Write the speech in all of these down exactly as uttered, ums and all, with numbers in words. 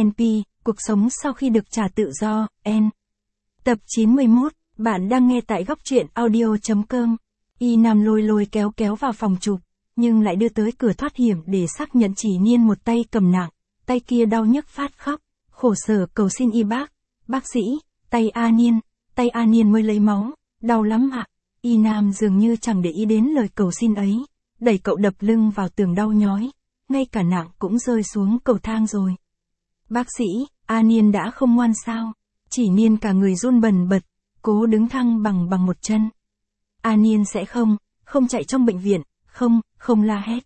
en pê, cuộc sống sau khi được trả tự do, N. Tập chín mươi mốt, bạn đang nghe tại góc truyện audio chấm com. Y Nam lôi lôi kéo kéo vào phòng chụp, nhưng lại đưa tới cửa thoát hiểm để xác nhận chỉ Niên một tay cầm nặng, tay kia đau nhức phát khóc, khổ sở cầu xin y bác, bác sĩ, tay A Niên, tay A Niên mới lấy máu, đau lắm ạ. Y Nam dường như chẳng để ý đến lời cầu xin ấy, đẩy cậu đập lưng vào tường đau nhói, ngay cả nặng cũng rơi xuống cầu thang rồi. Bác sĩ, A Niên đã không ngoan sao? Chỉ Niên cả người run bần bật, cố đứng thăng bằng bằng một chân. A Niên sẽ không, không chạy trong bệnh viện, không, không la hét.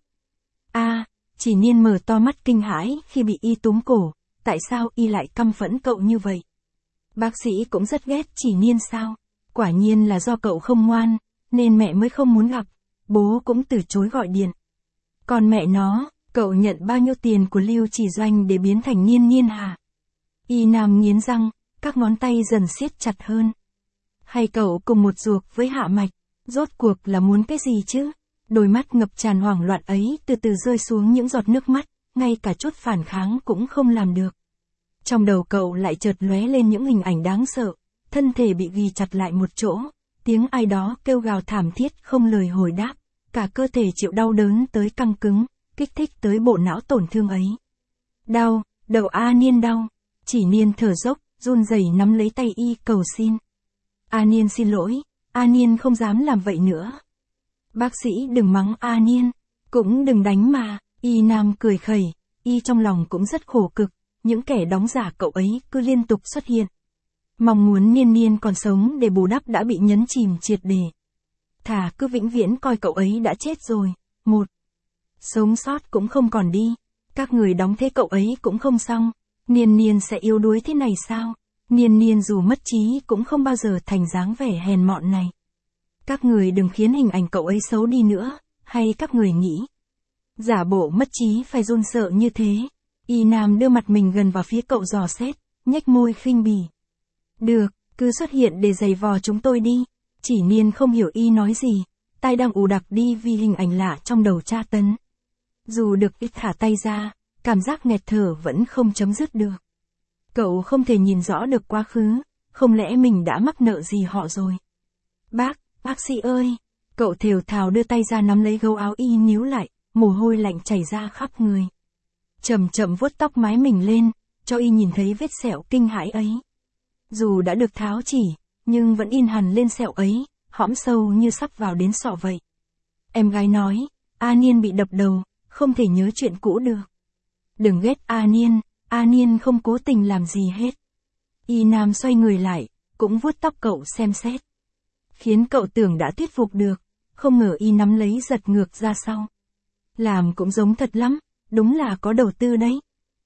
A, Chỉ Niên mở to mắt kinh hãi khi bị y túm cổ, tại sao y lại căm phẫn cậu như vậy? Bác sĩ cũng rất ghét Chỉ Niên sao? Quả nhiên là do cậu không ngoan, nên mẹ mới không muốn gặp, bố cũng từ chối gọi điện. Còn mẹ nó, cậu nhận bao nhiêu tiền của Lưu Chỉ Doanh để biến thành Niên Niên hả? Y Nam nghiến răng, các ngón tay dần siết chặt hơn. Hay cậu cùng một ruột với Hạ Mạch, rốt cuộc là muốn cái gì chứ? Đôi mắt ngập tràn hoảng loạn ấy từ từ rơi xuống những giọt nước mắt, ngay cả chút phản kháng cũng không làm được. Trong đầu cậu lại chợt lóe lên những hình ảnh đáng sợ, thân thể bị ghi chặt lại một chỗ, tiếng ai đó kêu gào thảm thiết không lời hồi đáp, cả cơ thể chịu đau đớn tới căng cứng, kích thích tới bộ não tổn thương ấy. Đau, đầu A Niên đau, Chỉ Niên thở dốc, run rẩy nắm lấy tay y cầu xin. A Niên xin lỗi, A Niên không dám làm vậy nữa. Bác sĩ đừng mắng A Niên, cũng đừng đánh mà, Y Nam cười khẩy, y trong lòng cũng rất khổ cực, những kẻ đóng giả cậu ấy cứ liên tục xuất hiện. Mong muốn Niên Niên còn sống để bù đắp đã bị nhấn chìm triệt để. Thà cứ vĩnh viễn coi cậu ấy đã chết rồi, một. Sống sót cũng không còn đi, các người đóng thế cậu ấy cũng không xong, Niên Niên sẽ yếu đuối thế này sao? Niên Niên dù mất trí cũng không bao giờ thành dáng vẻ hèn mọn này. Các người đừng khiến hình ảnh cậu ấy xấu đi nữa, hay các người nghĩ giả bộ mất trí phải run sợ như thế. Y Nam đưa mặt mình gần vào phía cậu dò xét, nhếch môi khinh bỉ. Được, cứ xuất hiện để giày vò chúng tôi đi. Chỉ Niên không hiểu y nói gì, tai đang ù đặc đi vì hình ảnh lạ trong đầu tra tấn. Dù được ít thả tay ra, cảm giác nghẹt thở vẫn không chấm dứt được. Cậu không thể nhìn rõ được quá khứ, không lẽ mình đã mắc nợ gì họ rồi? Bác, bác sĩ ơi! Cậu thều thào đưa tay ra nắm lấy gấu áo y níu lại, mồ hôi lạnh chảy ra khắp người. Chậm chậm vuốt tóc mái mình lên, cho y nhìn thấy vết sẹo kinh hãi ấy. Dù đã được tháo chỉ, nhưng vẫn in hằn lên sẹo ấy, hõm sâu như sắp vào đến sọ vậy. Em gái nói, A Niên bị đập đầu, không thể nhớ chuyện cũ được. Đừng ghét A Niên, A Niên không cố tình làm gì hết. Y Nam xoay người lại, cũng vuốt tóc cậu xem xét. Khiến cậu tưởng đã thuyết phục được, không ngờ y nắm lấy giật ngược ra sau. Làm cũng giống thật lắm, đúng là có đầu tư đấy.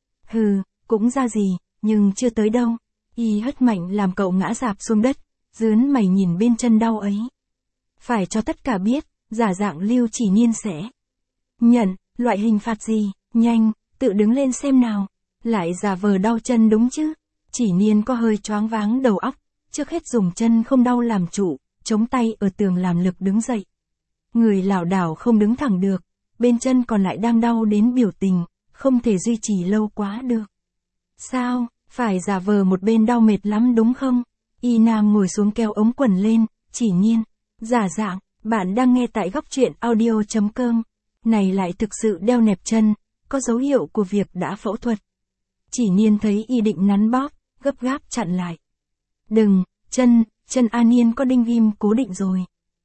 Hừ, cũng ra gì, nhưng chưa tới đâu. Y hất mạnh làm cậu ngã rạp xuống đất, dướn mày nhìn bên chân đau ấy. Phải cho tất cả biết, giả dạng Lưu Chỉ Niên sẽ nhận, loại hình phạt gì, nhanh, tự đứng lên xem nào. Lại giả vờ đau chân đúng chứ. Chỉ Niên có hơi choáng váng đầu óc, trước hết dùng chân không đau làm trụ, chống tay ở tường làm lực đứng dậy. Người lảo đảo không đứng thẳng được, bên chân còn lại đang đau đến biểu tình, không thể duy trì lâu quá được. Sao, phải giả vờ một bên đau mệt lắm đúng không? Y Nam ngồi xuống kéo ống quần lên, Chỉ Niên, giả dạng, bạn đang nghe tại góc truyện audio chấm com. Này lại thực sự đeo nẹp chân, có dấu hiệu của việc đã phẫu thuật. Chỉ Niên thấy y định nắn bóp, gấp gáp chặn lại. Đừng, chân, chân A Niên có đinh ghim cố định rồi.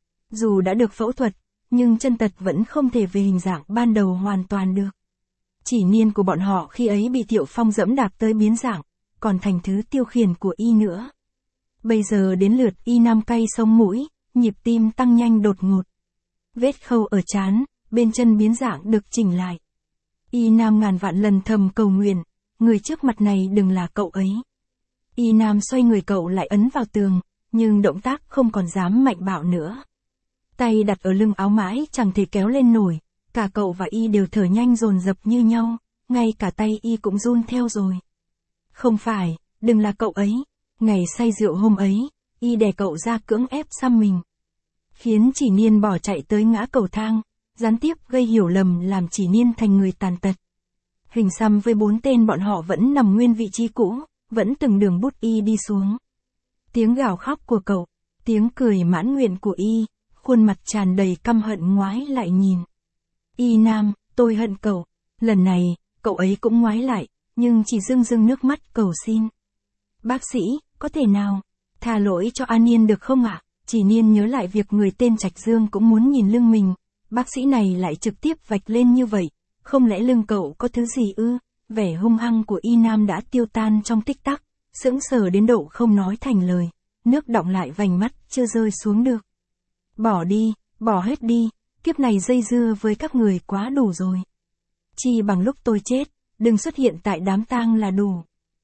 Dù đã được phẫu thuật, nhưng chân tật vẫn không thể về hình dạng ban đầu hoàn toàn được. Chỉ Niên của bọn họ khi ấy bị Thiệu Phong dẫm đạp tới biến dạng, còn thành thứ tiêu khiển của y nữa. Bây giờ đến lượt y Nam cay sống mũi, nhịp tim tăng nhanh đột ngột. Vết khâu ở trán, bên chân biến dạng được chỉnh lại. Y Nam ngàn vạn lần thầm cầu nguyện, người trước mặt này đừng là cậu ấy. Y Nam xoay người cậu lại ấn vào tường, nhưng động tác không còn dám mạnh bạo nữa. Tay đặt ở lưng áo mãi chẳng thể kéo lên nổi, cả cậu và y đều thở nhanh dồn dập như nhau, ngay cả tay y cũng run theo rồi. Không phải, đừng là cậu ấy. Ngày say rượu hôm ấy, y đè cậu ra cưỡng ép xăm mình. Khiến Chỉ Niên bỏ chạy tới ngã cầu thang, gián tiếp gây hiểu lầm làm Chỉ Niên thành người tàn tật. Hình xăm với bốn tên bọn họ vẫn nằm nguyên vị trí cũ, vẫn từng đường bút y đi xuống. Tiếng gào khóc của cậu, tiếng cười mãn nguyện của y, khuôn mặt tràn đầy căm hận ngoái lại nhìn. Y Nam, tôi hận cậu. Lần này, cậu ấy cũng ngoái lại, nhưng chỉ rưng rưng nước mắt cầu xin. Bác sĩ, có thể nào tha lỗi cho An Niên được không ạ? Chỉ Niên nhớ lại việc người tên Trạch Dương cũng muốn nhìn lưng mình, bác sĩ này lại trực tiếp vạch lên như vậy, không lẽ lưng cậu có thứ gì ư? Vẻ hung hăng của Y Nam đã tiêu tan trong tích tắc, sững sờ đến độ không nói thành lời, nước đọng lại vành mắt chưa rơi xuống được. Bỏ đi, bỏ hết đi, kiếp này dây dưa với các người quá đủ rồi. Chỉ bằng lúc tôi chết, đừng xuất hiện tại đám tang là đủ.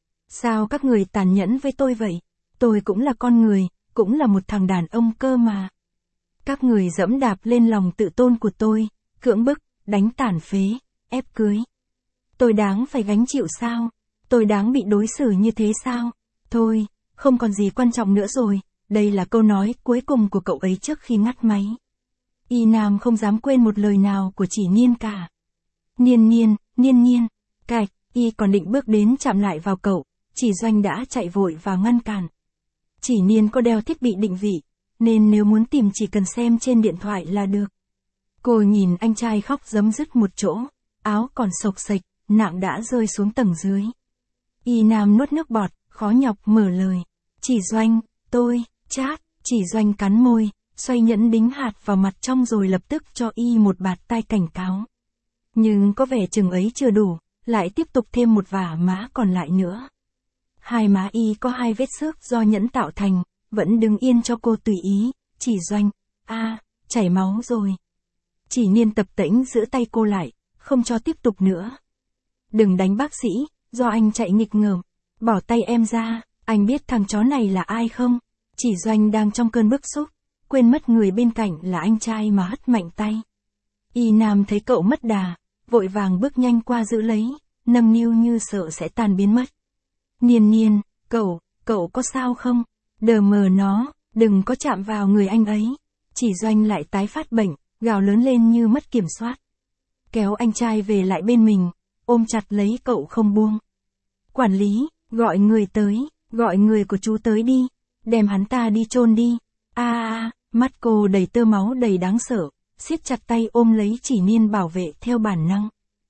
Sao các người tàn nhẫn với tôi vậy? Tôi cũng là con người, cũng là một thằng đàn ông cơ mà. Các người dẫm đạp lên lòng tự tôn của tôi, cưỡng bức, đánh tàn phế, ép cưới. Tôi đáng phải gánh chịu sao? Tôi đáng bị đối xử như thế sao? Thôi, không còn gì quan trọng nữa rồi, đây là câu nói cuối cùng của cậu ấy trước khi ngắt máy. Y Nam không dám quên một lời nào của Chỉ Niên cả. Niên niên, niên niên, cạch, y còn định bước đến chạm lại vào cậu, Chỉ Doanh đã chạy vội và ngăn cản. Chỉ Niên có đeo thiết bị định vị, nên nếu muốn tìm chỉ cần xem trên điện thoại là được. Cô nhìn anh trai khóc giấm dứt một chỗ, áo còn xộc xệch, nạng đã rơi xuống tầng dưới. Y Nam nuốt nước bọt, khó nhọc mở lời. Chỉ Doanh, tôi, chát, Chỉ Doanh cắn môi, xoay nhẫn đính hạt vào mặt trong rồi lập tức cho y một bạt tai cảnh cáo. Nhưng có vẻ chừng ấy chưa đủ, lại tiếp tục thêm một vả má còn lại nữa. Hai má y có hai vết xước do nhẫn tạo thành, vẫn đứng yên cho cô tùy ý. Chỉ Doanh, a, à, chảy máu rồi. Chỉ Niên tập tễnh giữ tay cô lại, không cho tiếp tục nữa. Đừng đánh bác sĩ, do anh chạy nghịch ngợm. Bỏ tay em ra, anh biết thằng chó này là ai không? Chỉ Doanh đang trong cơn bức xúc, quên mất người bên cạnh là anh trai mà hất mạnh tay. Y Nam thấy cậu mất đà, vội vàng bước nhanh qua giữ lấy, nâng niu như sợ sẽ tan biến mất. Niên niên, cậu, cậu có sao không? Đờ mờ nó, đừng có chạm vào người anh ấy. Chỉ Doanh lại tái phát bệnh, gào lớn lên như mất kiểm soát. Kéo anh trai về lại bên mình, ôm chặt lấy cậu không buông. Quản lý, gọi người tới, gọi người của chú tới đi, đem hắn ta đi chôn đi. A a a, mắt cô đầy tơ máu đầy đáng sợ, siết chặt tay ôm lấy Chỉ Niên bảo vệ theo bản năng.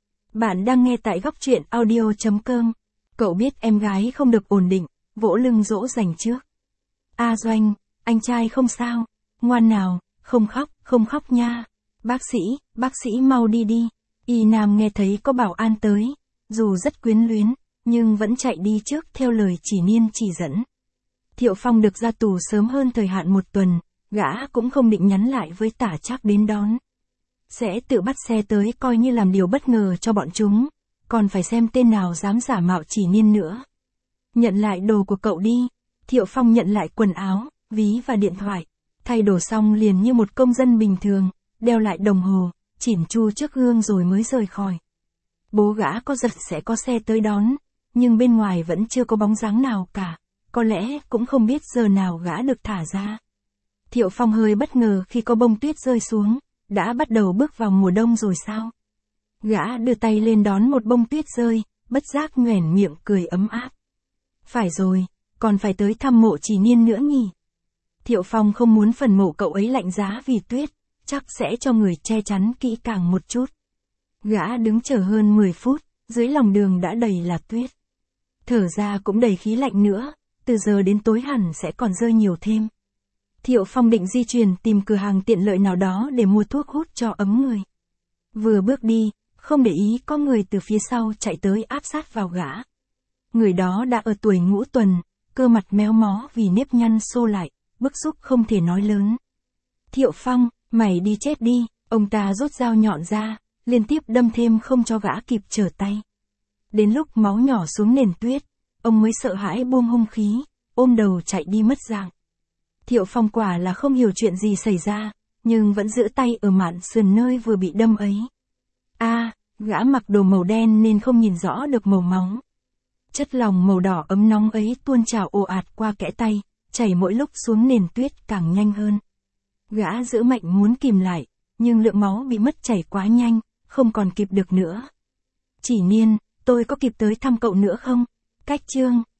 Bạn đang nghe tại góc truyện audio chấm com. Cậu biết em gái không được ổn định, vỗ lưng dỗ dành trước. A Doanh, anh trai không sao, ngoan nào, không khóc, không khóc nha. Bác sĩ, bác sĩ mau đi đi. Y Nam nghe thấy có bảo an tới, dù rất quyến luyến, nhưng vẫn chạy đi trước theo lời Chỉ Niên chỉ dẫn. Thiệu Phong được ra tù sớm hơn thời hạn một tuần, gã cũng không định nhắn lại với Tả Trác đến đón. Sẽ tự bắt xe tới coi như làm điều bất ngờ cho bọn chúng, còn phải xem tên nào dám giả mạo Chỉ Niên nữa. Nhận lại đồ của cậu đi. Thiệu Phong nhận lại quần áo, ví và điện thoại, thay đồ xong liền như một công dân bình thường, đeo lại đồng hồ, chỉn chu trước gương rồi mới rời khỏi. Bố gã có giật sẽ có xe tới đón, nhưng bên ngoài vẫn chưa có bóng dáng nào cả, có lẽ cũng không biết giờ nào gã được thả ra. Thiệu Phong hơi bất ngờ khi có bông tuyết rơi xuống, đã bắt đầu bước vào mùa đông rồi sao? Gã đưa tay lên đón một bông tuyết rơi, bất giác nhoẻn miệng cười ấm áp. Phải rồi, còn phải tới thăm mộ Chỉ Niên nữa nhỉ? Thiệu Phong không muốn phần mộ cậu ấy lạnh giá vì tuyết, chắc sẽ cho người che chắn kỹ càng một chút. Gã đứng chờ hơn mười phút, dưới lòng đường đã đầy là tuyết. Thở ra cũng đầy khí lạnh nữa, từ giờ đến tối hẳn sẽ còn rơi nhiều thêm. Thiệu Phong định di chuyển tìm cửa hàng tiện lợi nào đó để mua thuốc hút cho ấm người. Vừa bước đi, không để ý có người từ phía sau chạy tới áp sát vào gã. Người đó đã ở tuổi ngũ tuần, cơ mặt méo mó vì nếp nhăn xô lại, bức xúc không thể nói lớn. Thiệu Phong, mày đi chết đi, ông ta rút dao nhọn ra, liên tiếp đâm thêm không cho gã kịp trở tay. Đến lúc máu nhỏ xuống nền tuyết, ông mới sợ hãi buông hung khí, ôm đầu chạy đi mất dạng. Thiệu Phong quả là không hiểu chuyện gì xảy ra, nhưng vẫn giữ tay ở mạn sườn nơi vừa bị đâm ấy. A, à, gã mặc đồ màu đen nên không nhìn rõ được màu máu. Chất lỏng màu đỏ ấm nóng ấy tuôn trào ồ ạt qua kẽ tay, chảy mỗi lúc xuống nền tuyết càng nhanh hơn. Gã giữ mạnh muốn kìm lại, nhưng lượng máu bị mất chảy quá nhanh, không còn kịp được nữa. Chỉ Niên, Tôi có kịp tới thăm cậu nữa không? Cách chương